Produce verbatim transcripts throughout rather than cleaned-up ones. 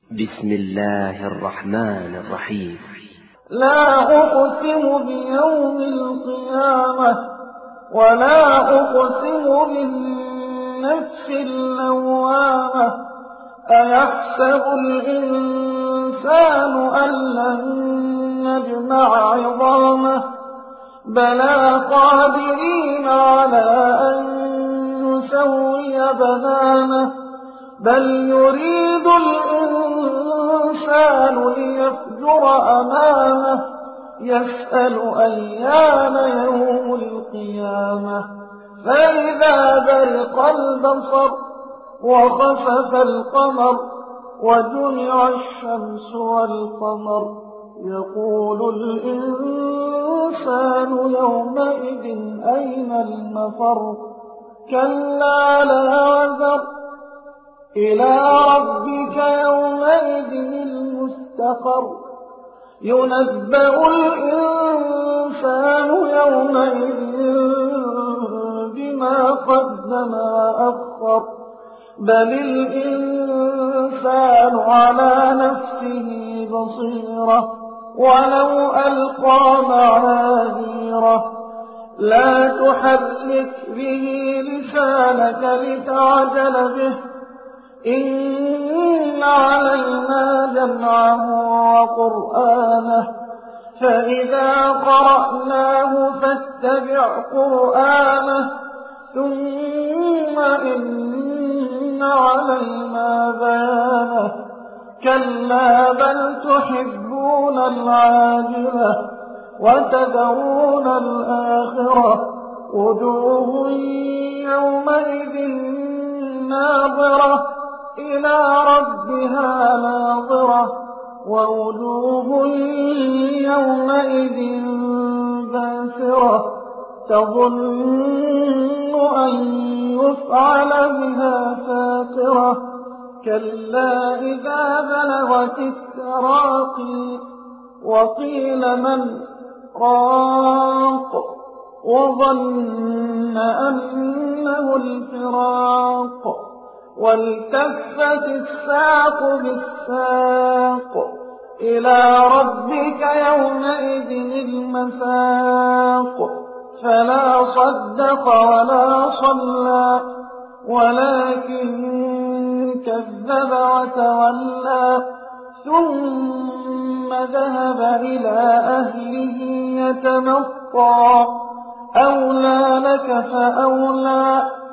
بسم الله الرحمن الرحيم. لا أقسم بيوم القيامة ولا أقسم بالنفس اللوامة أيحسب الإنسان أن لن نجمع عظامه بلى قادرين على أن نسوي بنانه بل يريد الإنسان ليفجر أمامه يسأل أيان يوم القيامة فإذا برق البصر وخسف القمر وجمع الشمس والقمر يقول الإنسان يومئذ أين المفر كلا لا وزر إلى ربك يومئذ المستقر ينبأ الإنسان يومئذ بما قدم وأخر بل الإنسان على نفسه بصيرة ولو ألقى معاذيره لا تحرك به لسانك لتعجل به إن علينا جمعه وقرآنه فإذا قرأناه فاتبع قرآنه ثم إن علينا بيانه كلا بل تحبون العاجلة وتذرون الآخرة وجوه يومئذ ناظرة إلى ربها ناظرة ووجوه يومئذ باسرة تظن أن يفعل بها فاقرة كلا إذا بلغت التراقي وقيل من راق وظن أنه الفراق والتفت الساق بالساق إلى ربك يومئذ المساق فلا صدق ولا صلى ولكن كذب وتولى ثم ذهب إلى أهله يتمطى أولى لك فأولى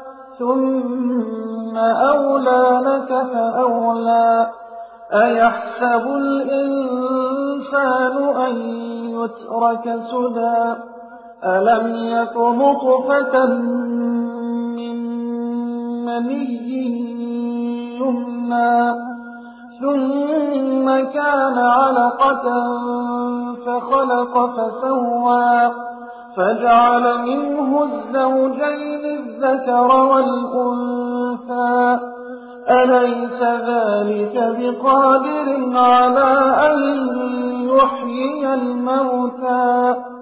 ثم أولى لك فأولى أيحسب الإنسان أن يترك سدى ألم يك نطفة من مني يمنى ثم كان علقة فخلق فسوى فجعل منه الزوجين الذكر والأنثى أليس ذلك بقادر على أن يحيي الموتى